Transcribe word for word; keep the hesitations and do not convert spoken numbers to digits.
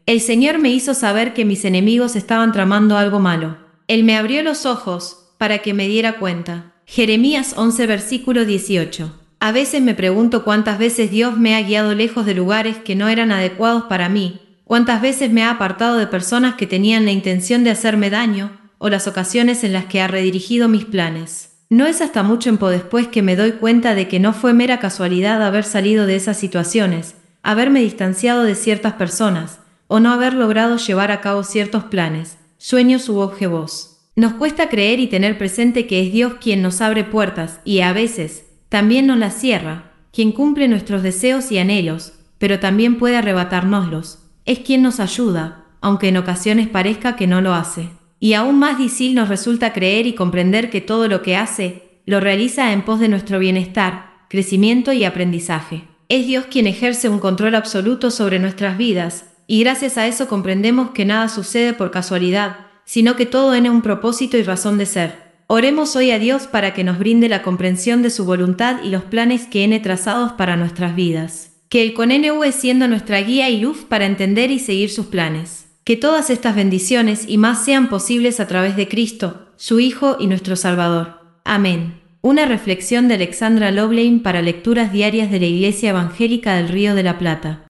El Señor me hizo saber que mis enemigos estaban tramando algo malo. Él me abrió los ojos para que me diera cuenta. Jeremías once versículo dieciocho. A veces me pregunto cuántas veces Dios me ha guiado lejos de lugares que no eran adecuados para mí, cuántas veces me ha apartado de personas que tenían la intención de hacerme daño, o las ocasiones en las que ha redirigido mis planes. No es hasta mucho tiempo después que me doy cuenta de que no fue mera casualidad haber salido de esas situaciones, haberme distanciado de ciertas personas, o no haber logrado llevar a cabo ciertos planes, sueños u objetivos. Nos cuesta creer y tener presente que es Dios quien nos abre puertas y, a veces, también nos las cierra, quien cumple nuestros deseos y anhelos, pero también puede arrebatárnoslos. Es quien nos ayuda, aunque en ocasiones parezca que no lo hace. Y aún más difícil nos resulta creer y comprender que todo lo que hace, lo realiza en pos de nuestro bienestar, crecimiento y aprendizaje. Es Dios quien ejerce un control absoluto sobre nuestras vidas, y gracias a eso comprendemos que nada sucede por casualidad, sino que todo tiene un propósito y razón de ser. Oremos hoy a Dios para que nos brinde la comprensión de su voluntad y los planes que tiene trazados para nuestras vidas. Que Él continúe siendo nuestra guía y luz para entender y seguir sus planes. Que todas estas bendiciones y más sean posibles a través de Cristo, su Hijo y nuestro Salvador. Amén. Una reflexión de Alexandra Loveland para lecturas diarias de la Iglesia Evangélica del Río de la Plata.